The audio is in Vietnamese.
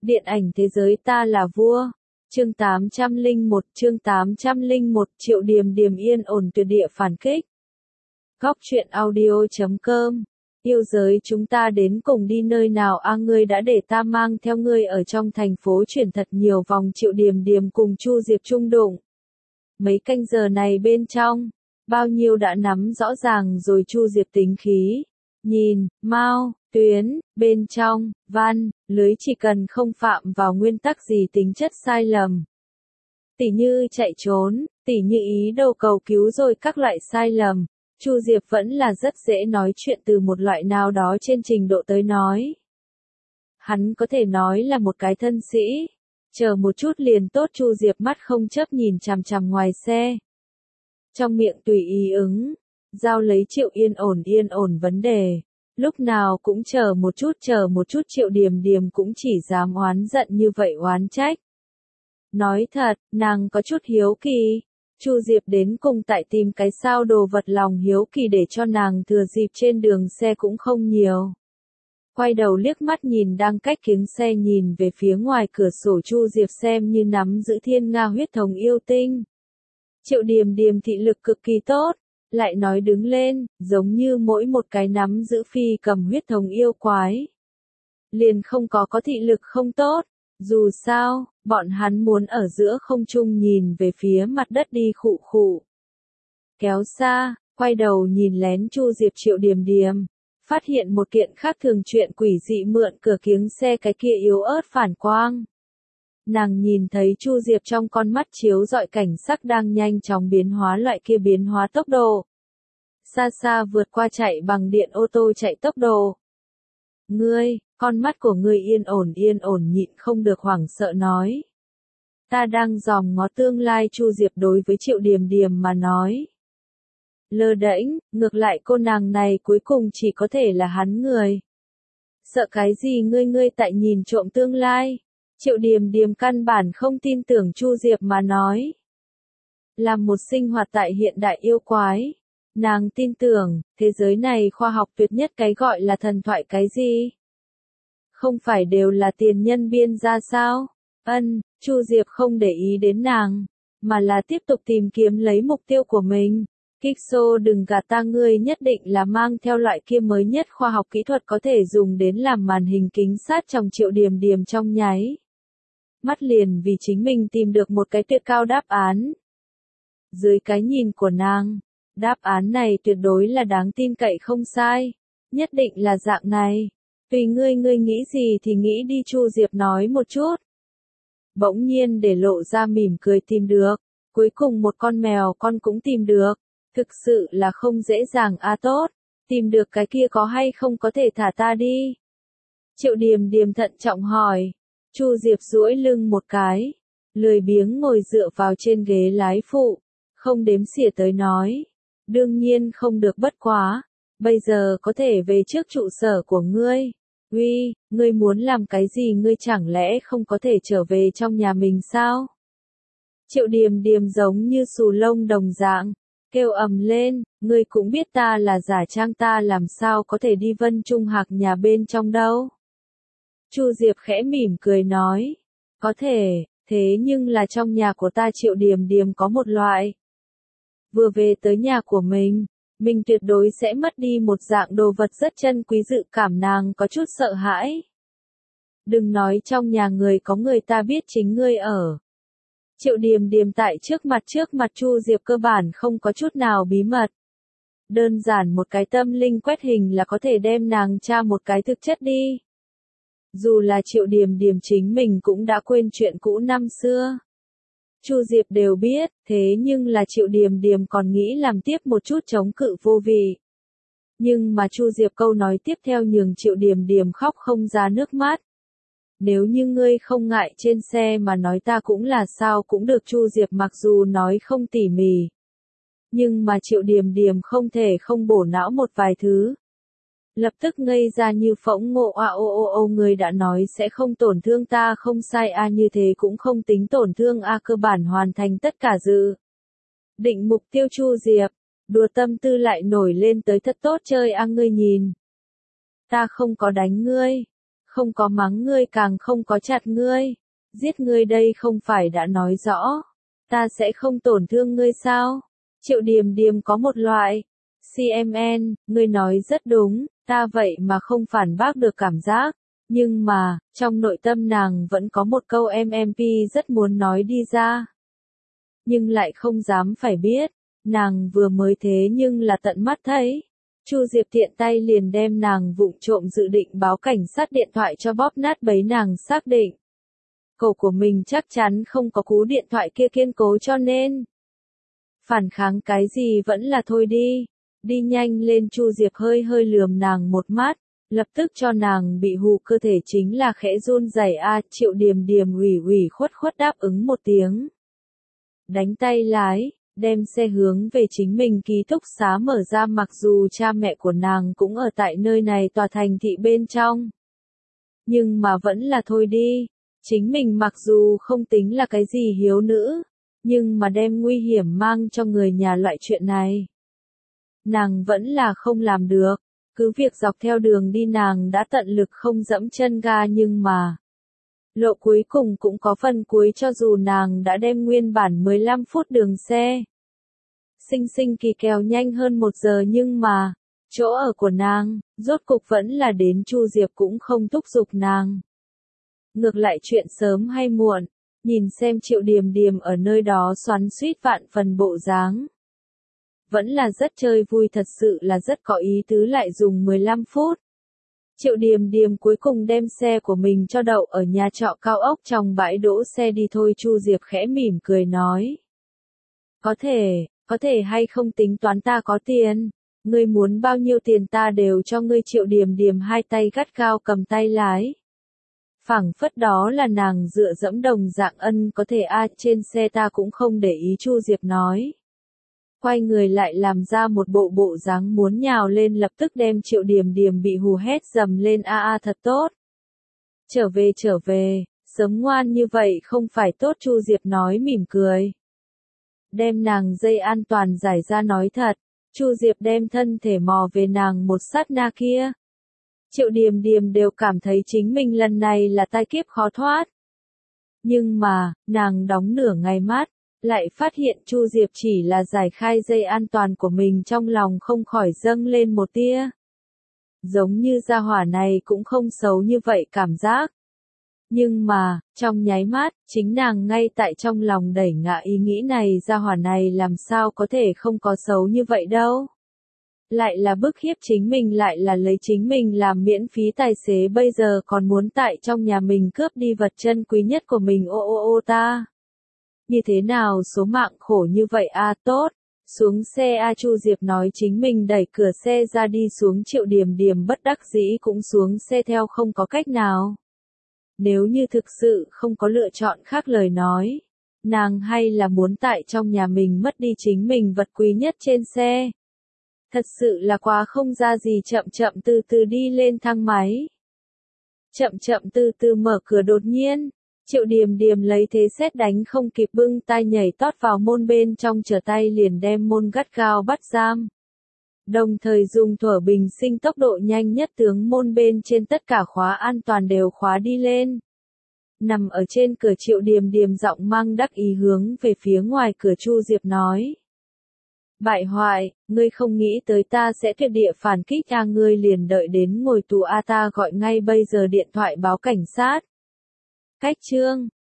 Điện ảnh thế giới ta là vua. Chương 801 Triệu Điềm Điềm yên ổn tuyệt địa phản kích. Góc truyện audio.com. Yêu giới chúng ta đến cùng đi nơi nào a ngươi đã để ta mang theo ngươi ở trong thành phố chuyển thật nhiều vòng. Triệu Điềm Điềm cùng Chu Diệp chung đụng. Mấy canh giờ này bên trong, bao nhiêu đã nắm rõ ràng rồi. Chu Diệp tính khí. Nhìn, Mao, Tuyến, bên trong, văn, lưới chỉ cần không phạm vào nguyên tắc gì tính chất sai lầm. Tỉ như chạy trốn, tỉ như ý đồ cầu cứu rồi các loại sai lầm. Chu Diệp vẫn là rất dễ nói chuyện từ một loại nào đó trên trình độ tới nói. Hắn có thể nói là một cái thân sĩ. Chờ một chút liền tốt. Chu Diệp mắt không chớp nhìn chằm chằm ngoài xe. Trong miệng tùy ý ứng. Giao lấy Triệu yên ổn vấn đề. Lúc nào cũng chờ một chút. Triệu Điềm Điềm cũng chỉ dám oán giận như vậy oán trách. Nói thật, nàng có chút hiếu kỳ. Chu Diệp đến cùng tại tìm cái sao đồ vật. Lòng hiếu kỳ để cho nàng thừa dịp trên đường xe cũng không nhiều. Quay đầu liếc mắt nhìn đang cách kiếng xe nhìn về phía ngoài cửa sổ. Chu Diệp xem như nắm giữ thiên nga huyết thống yêu tinh. Triệu Điềm Điềm thị lực cực kỳ tốt. Lại nói đứng lên, giống như mỗi một cái nắm giữ phi cầm huyết thống yêu quái. Liền không có thị lực không tốt. Dù sao, bọn hắn muốn ở giữa không trung nhìn về phía mặt đất đi khụ khụ. Kéo xa, quay đầu nhìn lén Chu Diệp. Triệu Điềm Điềm phát hiện một kiện khác thường chuyện quỷ dị mượn cửa kiếng xe cái kia yếu ớt phản quang. Nàng nhìn thấy Chu Diệp trong con mắt chiếu rọi cảnh sắc đang nhanh chóng biến hóa, loại kia biến hóa tốc độ. Xa xa vượt qua chạy bằng điện ô tô chạy tốc độ. Ngươi, con mắt của ngươi yên ổn nhịn không được hoảng sợ nói. Ta đang dòm ngó tương lai. Chu Diệp đối với Triệu Điềm Điềm mà nói. Lơ đễnh, ngược lại cô nàng này cuối cùng chỉ có thể là hắn người. Sợ cái gì ngươi tại nhìn trộm tương lai. Triệu Điềm Điềm căn bản không tin tưởng Chu Diệp mà nói. Làm một sinh hoạt tại hiện đại yêu quái. Nàng tin tưởng, thế giới này khoa học tuyệt nhất cái gọi là thần thoại cái gì? Không phải đều là tiền nhân biên ra sao? Chu Diệp không để ý đến nàng, mà là tiếp tục tìm kiếm lấy mục tiêu của mình. Kixo đừng gạt ta, ngươi nhất định là mang theo loại kia mới nhất khoa học kỹ thuật có thể dùng đến làm màn hình kính sát trong. Triệu Điềm Điềm trong nháy mắt liền vì chính mình tìm được một cái tuyệt cao đáp án. Dưới cái nhìn của nàng, đáp án này tuyệt đối là đáng tin cậy không sai. Nhất định là dạng này. Tùy ngươi nghĩ gì thì nghĩ đi. Chu Diệp nói một chút. Bỗng nhiên để lộ ra mỉm cười. Tìm được. Cuối cùng một con mèo con cũng tìm được. Thực sự là không dễ dàng tốt. Tìm được cái kia có hay không có thể thả ta đi? Triệu Điềm Điềm thận trọng hỏi. Chu Diệp duỗi lưng một cái. Lười biếng ngồi dựa vào trên ghế lái phụ. Không đếm xỉa tới nói. Đương nhiên không được, bất quá. Bây giờ có thể về trước trụ sở của ngươi. Uy, ngươi muốn làm cái gì? Ngươi chẳng lẽ không có thể trở về trong nhà mình sao? Triệu Điềm Điềm giống như xù lông đồng dạng. Kêu ầm lên, ngươi cũng biết ta là giả trang, ta làm sao có thể đi Vân Trung Hạc nhà bên trong đâu. Chu Diệp khẽ mỉm cười nói. Có thể, thế nhưng là trong nhà của ta. Triệu Điềm Điềm có một loại. Vừa về tới nhà của mình tuyệt đối sẽ mất đi một dạng đồ vật rất chân quý dự cảm. Nàng có chút sợ hãi. Đừng nói trong nhà người có người ta biết chính ngươi ở. Triệu Điềm Điềm tại trước mặt Chu Diệp cơ bản không có chút nào bí mật. Đơn giản một cái tâm linh quét hình là có thể đem nàng tra một cái thực chất đi. Dù là Triệu Điềm Điềm chính mình cũng đã quên chuyện cũ năm xưa. Chu Diệp đều biết, thế nhưng là Triệu Điềm Điềm còn nghĩ làm tiếp một chút chống cự vô vị. Nhưng mà Chu Diệp câu nói tiếp theo nhường Triệu Điềm Điềm khóc không ra nước mắt. Nếu như ngươi không ngại trên xe mà nói ta cũng là sao cũng được. Chu Diệp mặc dù nói không tỉ mỉ. Nhưng mà Triệu Điềm Điềm không thể không bổ não một vài thứ. Lập tức ngây ra như phỗng. Ngộ ngươi đã nói sẽ không tổn thương ta không sai như thế cũng không tính tổn thương cơ bản hoàn thành tất cả dự định mục tiêu. Chu Diệp, đùa tâm tư lại nổi lên tới thật tốt chơi ngươi nhìn. Ta không có đánh ngươi. Không có mắng ngươi càng không có chặt ngươi. Giết ngươi đây không phải đã nói rõ. Ta sẽ không tổn thương ngươi sao? Triệu Điềm Điềm có một loại. CMN, ngươi nói rất đúng, ta vậy mà không phản bác được cảm giác. Nhưng mà, trong nội tâm nàng vẫn có một câu MMP rất muốn nói đi ra. Nhưng lại không dám phải biết. Nàng vừa mới thế nhưng là tận mắt thấy. Chu Diệp tiện tay liền đem nàng vụng trộm dự định báo cảnh sát điện thoại cho bóp nát bấy nàng xác định. Cổ của mình chắc chắn không có cú điện thoại kia kiên cố cho nên. Phản kháng cái gì vẫn là thôi đi. Đi nhanh lên. Chu Diệp hơi hơi lườm nàng một mắt. Lập tức cho nàng bị hù cơ thể chính là khẽ run rẩy. Triệu Điềm Điềm ủy khuất đáp ứng một tiếng. Đánh tay lái. Đem xe hướng về chính mình ký túc xá mở ra, mặc dù cha mẹ của nàng cũng ở tại nơi này tòa thành thị bên trong. Nhưng mà vẫn là thôi đi. Chính mình mặc dù không tính là cái gì hiếu nữ, nhưng mà đem nguy hiểm mang cho người nhà loại chuyện này. Nàng vẫn là không làm được. Cứ việc dọc theo đường đi nàng đã tận lực không dẫm chân ga nhưng mà. Lộ cuối cùng cũng có phần cuối cho dù nàng đã đem nguyên bản 15 phút đường xe. Sinh kỳ kèo nhanh hơn 1 giờ nhưng mà, chỗ ở của nàng, rốt cục vẫn là đến. Chu Diệp cũng không thúc giục nàng. Ngược lại chuyện sớm hay muộn, nhìn xem Triệu Điềm Điềm ở nơi đó xoắn xuýt vạn phần bộ dáng. Vẫn là rất chơi vui, thật sự là rất có ý tứ, lại dùng 15 phút. Triệu Điềm Điềm cuối cùng đem xe của mình cho đậu ở nhà trọ cao ốc trong bãi đỗ xe đi thôi. Chu Diệp khẽ mỉm cười nói. Có thể hay không tính toán ta có tiền, ngươi muốn bao nhiêu tiền ta đều cho ngươi. Triệu Điềm Điềm hai tay gắt gao cầm tay lái. Phảng phất đó là nàng dựa dẫm đồng dạng. Có thể trên xe ta cũng không để ý. Chu Diệp nói. Quay người lại làm ra một bộ dáng muốn nhào lên, lập tức đem Triệu Điềm Điềm bị hù hét dầm lên. Thật tốt. Trở về, sớm ngoan như vậy không phải tốt. Chu Diệp nói mỉm cười. Đem nàng dây an toàn giải ra. Nói thật, Chu Diệp đem thân thể mò về nàng một sát na kia. Triệu Điềm Điềm đều cảm thấy chính mình lần này là tai kiếp khó thoát. Nhưng mà, nàng đóng nửa ngày mắt, lại phát hiện Chu Diệp chỉ là giải khai dây an toàn của mình, trong lòng không khỏi dâng lên một tia. Giống như gia hỏa này cũng không xấu như vậy cảm giác. Nhưng mà, trong nháy mắt, chính nàng ngay tại trong lòng đẩy ngã ý nghĩ này, gia hỏa này làm sao có thể không có xấu như vậy đâu. Lại là bức hiếp chính mình, lại là lấy chính mình làm miễn phí tài xế, bây giờ còn muốn tại trong nhà mình cướp đi vật chân quý nhất của mình. Ta. Như thế nào số mạng khổ như vậy. Tốt. Xuống xe. Chu Diệp nói chính mình đẩy cửa xe ra đi xuống. Triệu Điềm Điềm bất đắc dĩ cũng xuống xe theo, không có cách nào. Nếu như thực sự không có lựa chọn khác lời nói, nàng hay là muốn tại trong nhà mình mất đi chính mình vật quý nhất trên xe. Thật sự là quá không ra gì. Chậm từ từ đi lên thang máy. Chậm từ từ mở cửa. Đột nhiên, Triệu Điềm Điềm lấy thế sét đánh không kịp bưng tay nhảy tót vào môn bên trong, trở tay liền đem môn gắt gao bắt giam. Đồng thời dùng thuở bình sinh tốc độ nhanh nhất tướng môn bên trên tất cả khóa an toàn đều khóa đi lên. Nằm ở trên cửa, Triệu Điềm Điềm giọng mang đắc ý hướng về phía ngoài cửa. Chu Diệp nói. Bại hoại, ngươi không nghĩ tới ta sẽ tuyệt địa phản kích. Ngươi liền đợi đến ngồi tù. Ta gọi ngay bây giờ điện thoại báo cảnh sát. Cách chương